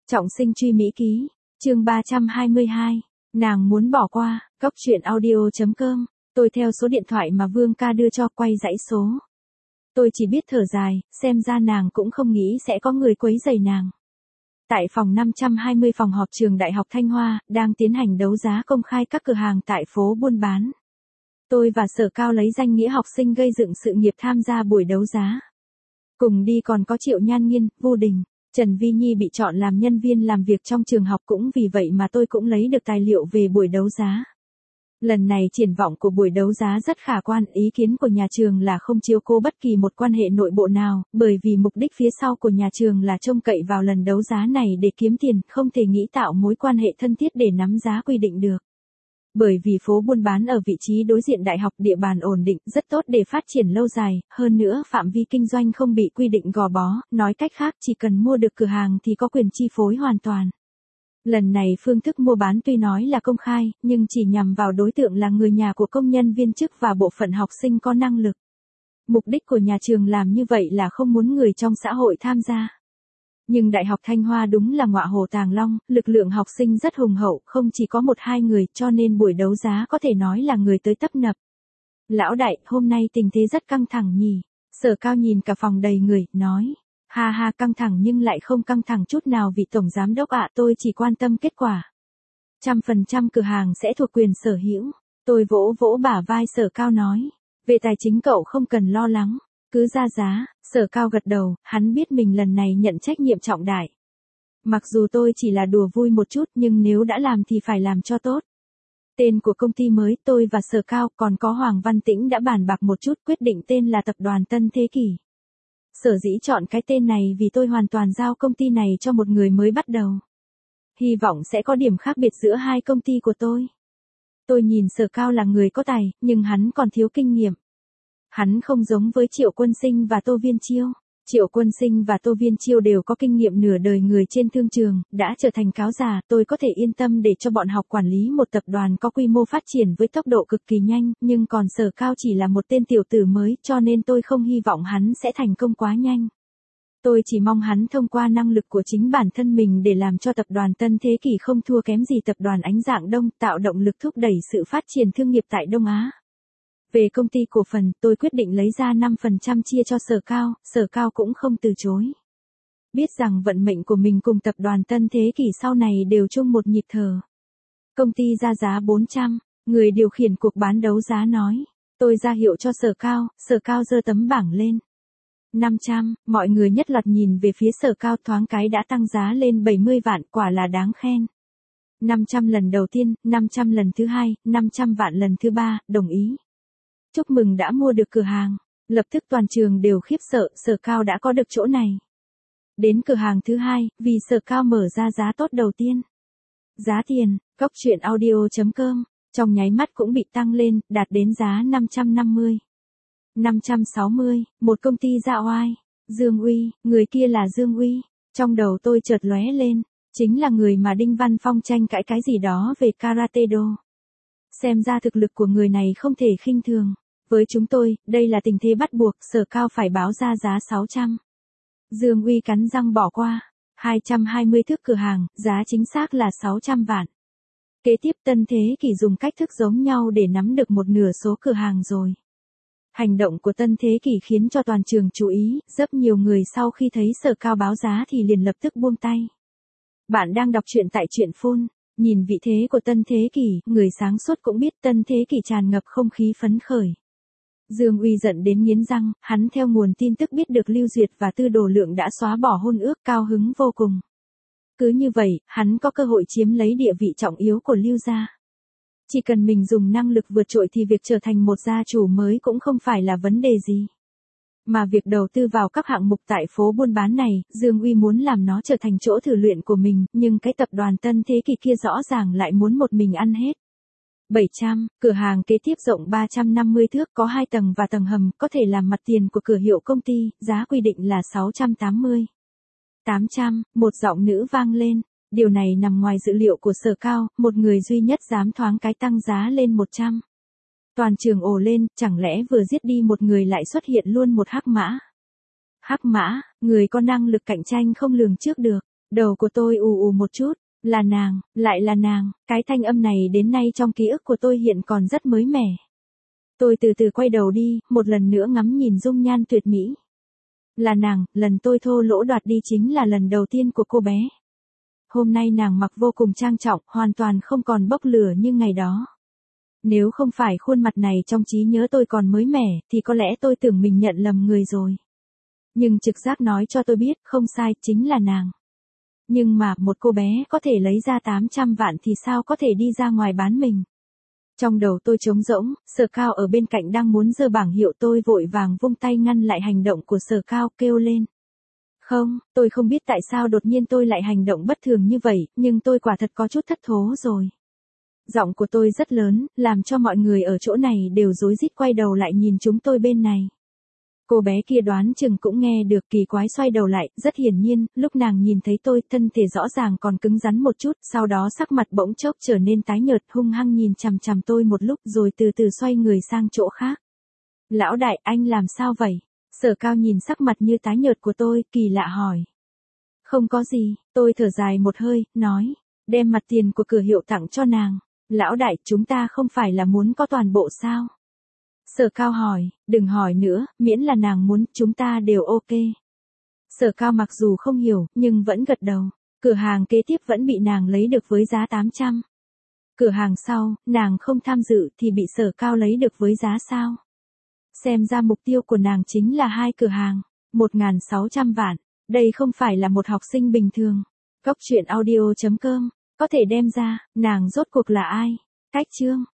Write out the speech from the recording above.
Trọng sinh truy Mỹ ký, chương 322, nàng muốn bỏ qua, Cóc truyện audio.com, tôi theo số điện thoại mà Vương ca đưa cho quay dãy số. Tôi chỉ biết thở dài, xem ra nàng cũng không nghĩ sẽ có người quấy rầy nàng. Tại phòng 520 phòng họp trường Đại học Thanh Hoa, đang tiến hành đấu giá công khai các cửa hàng tại phố buôn bán. Tôi và Sở Cao lấy danh nghĩa học sinh gây dựng sự nghiệp tham gia buổi đấu giá. Cùng đi còn có Triệu Nhan Nghiên, Vu Đình, Trần Vi Nhi bị chọn làm nhân viên làm việc trong trường học, cũng vì vậy mà tôi cũng lấy được tài liệu về buổi đấu giá. Lần này triển vọng của buổi đấu giá rất khả quan, ý kiến của nhà trường là không chiếu cố bất kỳ một quan hệ nội bộ nào, bởi vì mục đích phía sau của nhà trường là trông cậy vào lần đấu giá này để kiếm tiền, không thể nghĩ tạo mối quan hệ thân thiết để nắm giá quy định được. Bởi vì phố buôn bán ở vị trí đối diện đại học, địa bàn ổn định, rất tốt để phát triển lâu dài, hơn nữa phạm vi kinh doanh không bị quy định gò bó, nói cách khác chỉ cần mua được cửa hàng thì có quyền chi phối hoàn toàn. Lần này phương thức mua bán tuy nói là công khai, nhưng chỉ nhằm vào đối tượng là người nhà của công nhân viên chức và bộ phận học sinh có năng lực. Mục đích của nhà trường làm như vậy là không muốn người trong xã hội tham gia. Nhưng Đại học Thanh Hoa đúng là ngọa hổ tàng long, lực lượng học sinh rất hùng hậu, không chỉ có 1-2 người, cho nên buổi đấu giá có thể nói là người tới tấp nập. Lão đại, hôm nay tình thế rất căng thẳng nhỉ? Sở Cao nhìn cả phòng đầy người, nói. Ha ha, căng thẳng nhưng lại không căng thẳng chút nào vị tổng giám đốc ạ, tôi chỉ quan tâm kết quả. 100% cửa hàng sẽ thuộc quyền sở hữu. Tôi vỗ vỗ bả vai Sở Cao nói. Về tài chính cậu không cần lo lắng. Cứ ra giá, Sở Cao gật đầu, hắn biết mình lần này nhận trách nhiệm trọng đại. Mặc dù tôi chỉ là đùa vui một chút nhưng nếu đã làm thì phải làm cho tốt. Tên của công ty mới, tôi và Sở Cao còn có Hoàng Văn Tĩnh đã bàn bạc một chút, quyết định tên là Tập đoàn Tân Thế Kỷ. Sở dĩ chọn cái tên này vì tôi hoàn toàn giao công ty này cho một người mới bắt đầu. Hy vọng sẽ có điểm khác biệt giữa hai công ty của tôi. Tôi nhìn Sở Cao là người có tài, nhưng hắn còn thiếu kinh nghiệm. Hắn không giống với Triệu Quân Sinh và Tô Viên Chiêu. Triệu Quân Sinh và Tô Viên Chiêu đều có kinh nghiệm nửa đời người trên thương trường, đã trở thành cáo già, tôi có thể yên tâm để cho bọn học quản lý một tập đoàn có quy mô phát triển với tốc độ cực kỳ nhanh, nhưng còn Sở Cao chỉ là một tên tiểu tử mới, cho nên tôi không hy vọng hắn sẽ thành công quá nhanh. Tôi chỉ mong hắn thông qua năng lực của chính bản thân mình để làm cho tập đoàn Tân Thế Kỷ không thua kém gì tập đoàn Ánh Dạng Đông, tạo động lực thúc đẩy sự phát triển thương nghiệp tại Đông Á. Về công ty cổ phần, tôi quyết định lấy ra 5% chia cho Sở Cao cũng không từ chối. Biết rằng vận mệnh của mình cùng tập đoàn Tân Thế Kỷ sau này đều chung một nhịp thở. Công ty ra giá 400, người điều khiển cuộc bán đấu giá nói. Tôi ra hiệu cho Sở Cao giơ tấm bảng lên. 500, mọi người nhất loạt nhìn về phía Sở Cao, thoáng cái đã tăng giá lên 70 vạn, quả là đáng khen. 500 lần đầu tiên, 500 lần thứ hai, 500 vạn lần thứ ba, đồng ý. Chúc mừng đã mua được cửa hàng. Lập tức toàn trường đều khiếp sợ, Sở Cao đã có được chỗ này. Đến cửa hàng thứ hai, vì Sở Cao mở ra giá tốt đầu tiên. Giá tiền, Cóc truyện audio.com, trong nháy mắt cũng bị tăng lên, đạt đến giá 550. 560, một công ty dạ oai. Dương Uy, người kia là Dương Uy. Trong đầu tôi chợt lóe lên, chính là người mà Đinh Văn Phong tranh cãi cái gì đó về karate do. Xem ra thực lực của người này không thể khinh thường. Với chúng tôi, đây là tình thế bắt buộc, Sở Cao phải báo ra giá 600. Dương Uy cắn răng bỏ qua. 220 thước cửa hàng, giá chính xác là 600 vạn. Kế tiếp Tân Thế Kỷ dùng cách thức giống nhau để nắm được một nửa số cửa hàng rồi. Hành động của Tân Thế Kỷ khiến cho toàn trường chú ý, rất nhiều người sau khi thấy Sở Cao báo giá thì liền lập tức buông tay. Bạn đang đọc truyện tại truyện Phun. Nhìn vị thế của Tân Thế Kỷ, người sáng suốt cũng biết Tân Thế Kỷ tràn ngập không khí phấn khởi. Dương Uy giận đến nghiến răng, hắn theo nguồn tin tức biết được Lưu Duyệt và Tư Đồ Lượng đã xóa bỏ hôn ước, cao hứng vô cùng. Cứ như vậy, hắn có cơ hội chiếm lấy địa vị trọng yếu của Lưu gia. Chỉ cần mình dùng năng lực vượt trội thì việc trở thành một gia chủ mới cũng không phải là vấn đề gì. Mà việc đầu tư vào các hạng mục tại phố buôn bán này, Dương Uy muốn làm nó trở thành chỗ thử luyện của mình, nhưng cái tập đoàn Tân Thế Kỷ kia rõ ràng lại muốn một mình ăn hết. 700, cửa hàng kế tiếp rộng 350 thước, có 2 tầng và tầng hầm, có thể làm mặt tiền của cửa hiệu công ty, giá quy định là 680. 800, một giọng nữ vang lên. Điều này nằm ngoài dự liệu của Sở Cao, một người duy nhất dám thoáng cái tăng giá lên 100. Toàn trường ồ lên, chẳng lẽ vừa giết đi một người lại xuất hiện luôn một hắc mã. Hắc mã, người có năng lực cạnh tranh không lường trước được. Đầu của tôi ù ù một chút, là nàng, lại là nàng, cái thanh âm này đến nay trong ký ức của tôi hiện còn rất mới mẻ. Tôi từ từ quay đầu đi, một lần nữa ngắm nhìn dung nhan tuyệt mỹ. Là nàng, lần tôi thô lỗ đoạt đi chính là lần đầu tiên của cô bé. Hôm nay nàng mặc vô cùng trang trọng, hoàn toàn không còn bốc lửa như ngày đó. Nếu không phải khuôn mặt này trong trí nhớ tôi còn mới mẻ, thì có lẽ tôi tưởng mình nhận lầm người rồi. Nhưng trực giác nói cho tôi biết, không sai, chính là nàng. Nhưng mà, một cô bé có thể lấy ra 800 vạn thì sao có thể đi ra ngoài bán mình. Trong đầu tôi trống rỗng, Sở Cao ở bên cạnh đang muốn giơ bảng hiệu, tôi vội vàng vung tay ngăn lại hành động của Sở Cao, kêu lên. Không, tôi không biết tại sao đột nhiên tôi lại hành động bất thường như vậy, nhưng tôi quả thật có chút thất thố rồi. Giọng của tôi rất lớn, làm cho mọi người ở chỗ này đều rối rít quay đầu lại nhìn chúng tôi bên này. Cô bé kia đoán chừng cũng nghe được, kỳ quái xoay đầu lại, rất hiển nhiên, lúc nàng nhìn thấy tôi, thân thể rõ ràng còn cứng rắn một chút, sau đó sắc mặt bỗng chốc trở nên tái nhợt, hung hăng nhìn chằm chằm tôi một lúc rồi từ từ xoay người sang chỗ khác. Lão đại, anh làm sao vậy? Sở Cao nhìn sắc mặt như tái nhợt của tôi, kỳ lạ hỏi. Không có gì, tôi thở dài một hơi, nói, đem mặt tiền của cửa hiệu tặng cho nàng. Lão đại, chúng ta không phải là muốn có toàn bộ sao? Sở Cao hỏi, đừng hỏi nữa, miễn là nàng muốn, chúng ta đều ok. Sở Cao mặc dù không hiểu, nhưng vẫn gật đầu. Cửa hàng kế tiếp vẫn bị nàng lấy được với giá 800. Cửa hàng sau, nàng không tham dự thì bị Sở Cao lấy được với giá sao? Xem ra mục tiêu của nàng chính là 2 cửa hàng, 1.600 vạn. Đây không phải là một học sinh bình thường. Cốc truyện audio.com, có thể đem ra, nàng rốt cuộc là ai? Cách chương.